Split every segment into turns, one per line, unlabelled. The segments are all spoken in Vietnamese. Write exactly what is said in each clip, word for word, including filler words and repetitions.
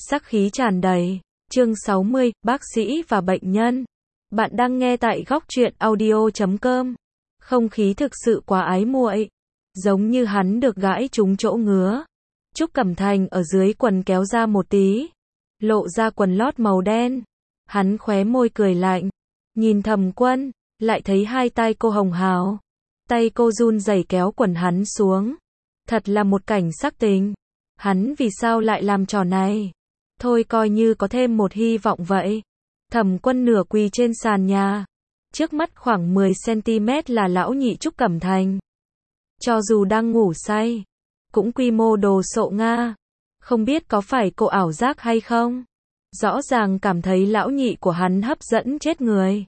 sắc khí tràn đầy. Chương sáu mươi, bác sĩ và bệnh nhân. Bạn đang nghe tại góc truyện audio chấm com. Không khí thực sự quá ái muội, giống như hắn được gãi trúng chỗ ngứa. Trúc Cẩm Thành ở dưới quần kéo ra một tí, lộ ra quần lót màu đen. Hắn khóe môi cười lạnh, nhìn Thẩm Quân, lại thấy hai tay cô hồng hào. Tay cô run rẩy kéo quần hắn xuống. Thật là một cảnh sắc tình. Hắn vì sao lại làm trò này? Thôi coi như có thêm một hy vọng vậy. Thẩm Quân nửa quỳ trên sàn nhà. Trước mắt khoảng mười xăng-ti-mét là lão nhị Trúc Cẩm Thành. Cho dù đang ngủ say, cũng quy mô đồ sộ Nga. Không biết có phải cô ảo giác hay không? Rõ ràng cảm thấy lão nhị của hắn hấp dẫn chết người.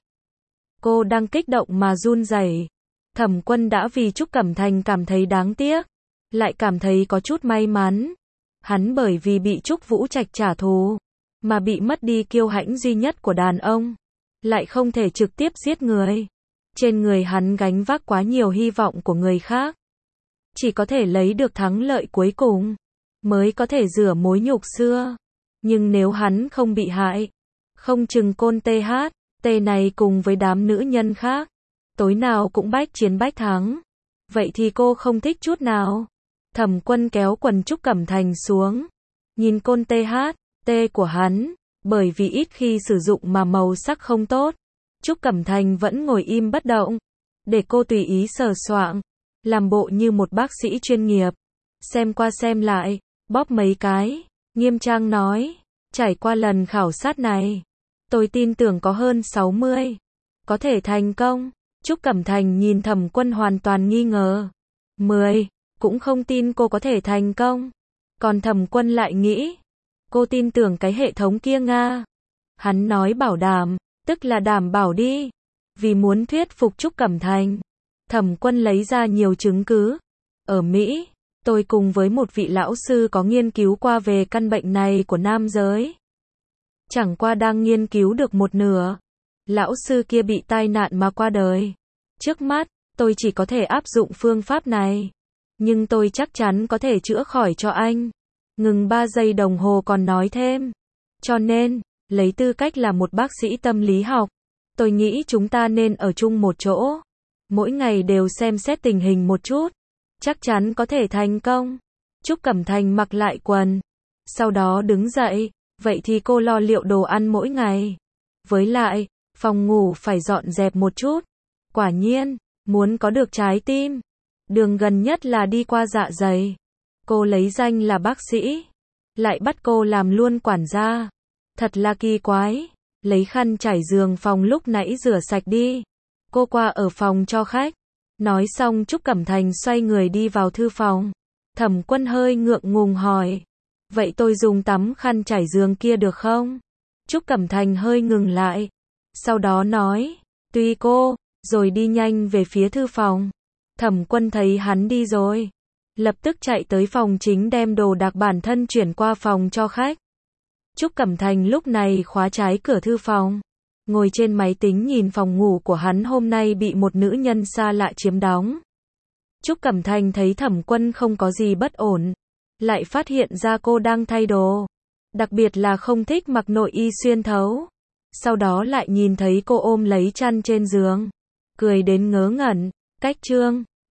Cô đang kích động mà run rẩy. Thẩm Quân đã vì Trúc Cẩm Thành cảm thấy đáng tiếc, lại cảm thấy có chút may mắn. Hắn bởi vì bị Trúc Vũ Trạch trả thù, mà bị mất đi kiêu hãnh duy nhất của đàn ông, lại không thể trực tiếp giết người. Trên người hắn gánh vác quá nhiều hy vọng của người khác. Chỉ có thể lấy được thắng lợi cuối cùng, mới có thể rửa mối nhục xưa. Nhưng nếu hắn không bị hại, không chừng côn tê hát, tê này cùng với đám nữ nhân khác, tối nào cũng bách chiến bách thắng. Vậy thì cô không thích chút nào. Thẩm Quân kéo quần Trúc Cẩm Thành xuống, nhìn côn tê hát, tê của hắn, bởi vì ít khi sử dụng mà màu sắc không tốt. Trúc Cẩm Thành vẫn ngồi im bất động, để cô tùy ý sờ soạng, làm bộ như một bác sĩ chuyên nghiệp. Xem qua xem lại, bóp mấy cái, nghiêm trang nói, trải qua lần khảo sát này, tôi tin tưởng có hơn sáu mươi, có thể thành công. Trúc Cẩm Thành nhìn Thẩm Quân hoàn toàn nghi ngờ. mười, cũng không tin cô có thể thành công. Còn Thẩm Quân lại nghĩ, cô tin tưởng cái hệ thống kia Nga. Hắn nói bảo đảm, tức là đảm bảo đi. Vì muốn thuyết phục Trúc Cẩm Thành, Thẩm Quân lấy ra nhiều chứng cứ. Ở Mỹ, tôi cùng với một vị lão sư có nghiên cứu qua về căn bệnh này của nam giới. Chẳng qua đang nghiên cứu được một nửa. Lão sư kia bị tai nạn mà qua đời. Trước mắt, tôi chỉ có thể áp dụng phương pháp này. Nhưng tôi chắc chắn có thể chữa khỏi cho anh. Ngừng ba giây đồng hồ còn nói thêm. Cho nên, lấy tư cách là một bác sĩ tâm lý học, tôi nghĩ chúng ta nên ở chung một chỗ. Mỗi ngày đều xem xét tình hình một chút. Chắc chắn có thể thành công. Trúc Cẩm Thành mặc lại quần. Sau đó đứng dậy. Vậy thì cô lo liệu đồ ăn mỗi ngày. Với lại, phòng ngủ phải dọn dẹp một chút. Quả nhiên, muốn có được trái tim, đường gần nhất là đi qua dạ dày. Cô lấy danh là bác sĩ, lại bắt cô làm luôn quản gia. Thật là kỳ quái. Lấy khăn trải giường phòng lúc nãy rửa sạch đi. Cô qua ở phòng cho khách. Nói xong Trúc Cẩm Thành xoay người đi vào thư phòng. Thẩm Quân hơi ngượng ngùng hỏi, vậy tôi dùng tấm khăn trải giường kia được không? Trúc Cẩm Thành hơi ngừng lại, sau đó nói, tùy cô, rồi đi nhanh về phía thư phòng. Thẩm Quân thấy hắn đi rồi, lập tức chạy tới phòng chính đem đồ đạc bản thân chuyển qua phòng cho khách. Trúc Cẩm Thành lúc này khóa trái cửa thư phòng, ngồi trên máy tính nhìn phòng ngủ của hắn hôm nay bị một nữ nhân xa lạ chiếm đóng. Trúc Cẩm Thành thấy Thẩm Quân không có gì bất ổn, lại phát hiện ra cô đang thay đồ, đặc biệt là không thích mặc nội y xuyên thấu. Sau đó lại nhìn thấy cô ôm lấy chăn trên giường, cười đến ngớ ngẩn. Cách chương